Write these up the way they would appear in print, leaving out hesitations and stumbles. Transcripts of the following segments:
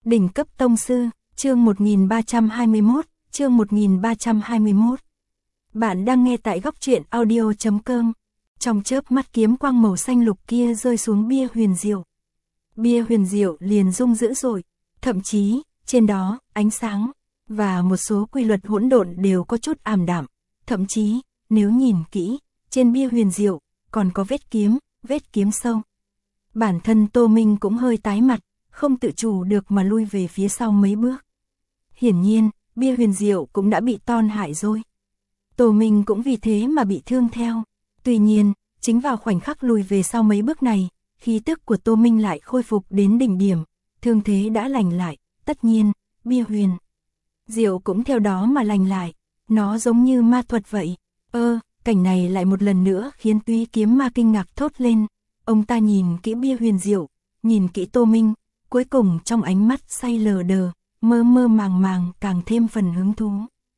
Đỉnh cấp tông sư, chương 1321, chương 1321. Bạn đang nghe tại góc truyện audio.com. Trong chớp mắt kiếm quang màu xanh lục kia rơi xuống bia huyền diệu. Bia huyền diệu liền rung dữ dội, thậm chí, trên đó, ánh sáng, và một số quy luật hỗn độn đều có chút ảm đạm. Thậm chí, nếu nhìn kỹ, trên bia huyền diệu, còn có vết kiếm sâu. Bản thân Tô Minh cũng hơi tái mặt, không tự chủ được mà lui về phía sau mấy bước. Hiển nhiên, bia huyền diệu cũng đã bị ton hại rồi. Tô Minh cũng vì thế mà bị thương theo. Tuy nhiên, chính vào khoảnh khắc lùi về sau mấy bước này, khí tức của Tô Minh lại khôi phục đến đỉnh điểm, thương thế đã lành lại, tất nhiên, bia huyền diệu cũng theo đó mà lành lại, nó giống như ma thuật vậy. Cảnh này lại một lần nữa khiến Túy Kiếm Ma kinh ngạc thốt lên. Ông ta nhìn kỹ bia huyền diệu, nhìn kỹ Tô Minh, cuối cùng trong ánh mắt say lờ đờ, mơ mơ màng màng càng thêm phần hứng thú.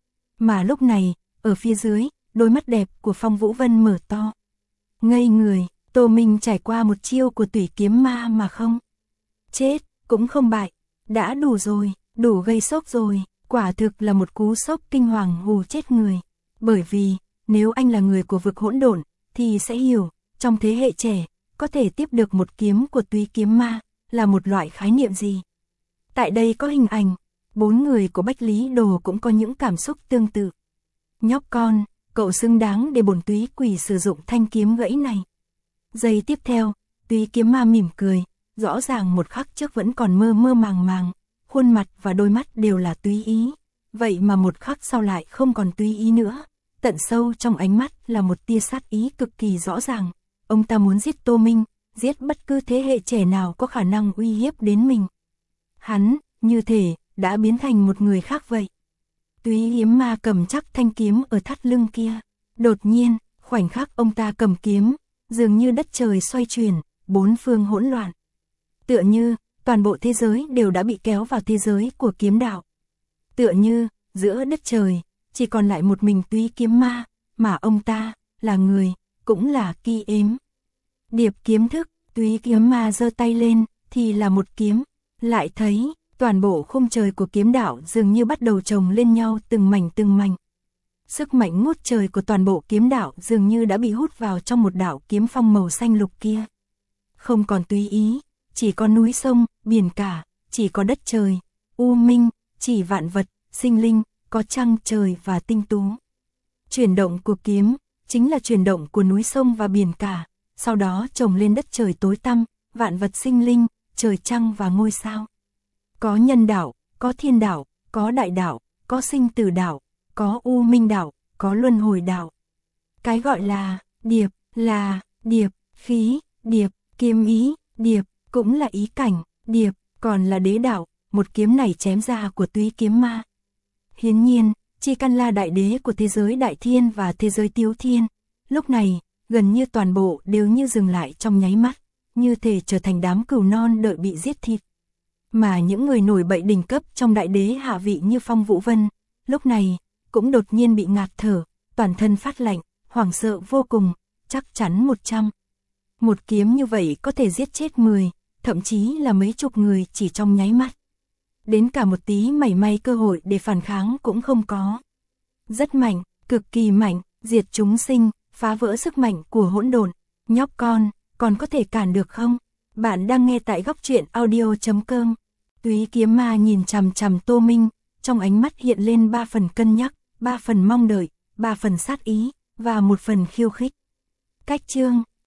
Mà lúc này, ở phía dưới, đôi mắt đẹp của Phong Vũ Vân mở to. Ngây người, Tô Minh trải qua một chiêu của Tủy Kiếm Ma mà không chết, cũng không bại, đã đủ rồi, đủ gây sốc rồi, quả thực là một cú sốc kinh hoàng hù chết người. Bởi vì, nếu anh là người của vực hỗn độn, thì sẽ hiểu, trong thế hệ trẻ, có thể tiếp được một kiếm của Túy Kiếm Ma, là một loại khái niệm gì. Tại đây có hình ảnh, 4 người của Bách Lý Đồ cũng có những cảm xúc tương tự. Nhóc con, cậu xứng đáng để bổn Túy Quỷ sử dụng thanh kiếm gãy này. Giây tiếp theo, Túy Kiếm Ma mỉm cười, rõ ràng một khắc trước vẫn còn mơ mơ màng màng, khuôn mặt và đôi mắt đều là túy ý. Vậy mà một khắc sau lại không còn túy ý nữa, tận sâu trong ánh mắt là một tia sát ý cực kỳ rõ ràng. Ông ta muốn giết Tô Minh, giết bất cứ thế hệ trẻ nào có khả năng uy hiếp đến mình. Hắn, như thể, đã biến thành một người khác vậy. Túy Kiếm Ma cầm chắc thanh kiếm ở thắt lưng kia. Đột nhiên, khoảnh khắc ông ta cầm kiếm, dường như đất trời xoay chuyển, bốn phương hỗn loạn. Tựa như, toàn bộ thế giới đều đã bị kéo vào thế giới của kiếm đạo. Tựa như, giữa đất trời, chỉ còn lại một mình Túy Kiếm Ma, mà ông ta, là người, cũng là ki ếm. Điệp kiếm thức, Túy Kiếm Ma giơ tay lên, thì là một kiếm. Lại thấy, toàn bộ khung trời của kiếm đạo dường như bắt đầu chồng lên nhau từng mảnh. Sức mạnh ngút trời của toàn bộ kiếm đạo dường như đã bị hút vào trong một đạo kiếm phong màu xanh lục kia. Không còn túy ý, chỉ có núi sông, biển cả, chỉ có đất trời, u minh, chỉ vạn vật, sinh linh, có trăng trời và tinh tú. Chuyển động của kiếm, chính là chuyển động của núi sông và biển cả, sau đó chồng lên đất trời tối tăm, vạn vật sinh linh, trời trăng và ngôi sao. Có nhân đạo, có thiên đạo, có đại đạo, có sinh tử đạo, có u minh đạo, có luân hồi đạo. Cái gọi là điệp, khí, điệp, kiếm ý, điệp, cũng là ý cảnh, điệp, còn là đế đạo, một kiếm này chém ra của Túy Kiếm Ma. Hiển nhiên, Chi Căn La đại đế của thế giới Đại Thiên và thế giới Tiếu Thiên, lúc này, gần như toàn bộ đều như dừng lại trong nháy mắt, như thể trở thành đám cừu non đợi bị giết thịt. Mà những người nổi bậy đỉnh cấp trong đại đế hạ vị như Phong Vũ Vân, lúc này, cũng đột nhiên bị ngạt thở, toàn thân phát lạnh, hoảng sợ vô cùng, chắc chắn 100. Một kiếm như vậy có thể giết chết 10, thậm chí là mấy chục người chỉ trong nháy mắt. Đến cả một tí mảy may cơ hội để phản kháng cũng không có. Rất mạnh, cực kỳ mạnh, diệt chúng sinh, phá vỡ sức mạnh của hỗn độn. Nhóc con, còn có thể cản được không? Bạn đang nghe tại góc truyện audio.com. Túy Kiếm Ma nhìn chằm chằm Tô Minh, trong ánh mắt hiện lên 3 phần cân nhắc, 3 phần mong đợi, 3 phần sát ý, và 1 phần khiêu khích. Cách chương,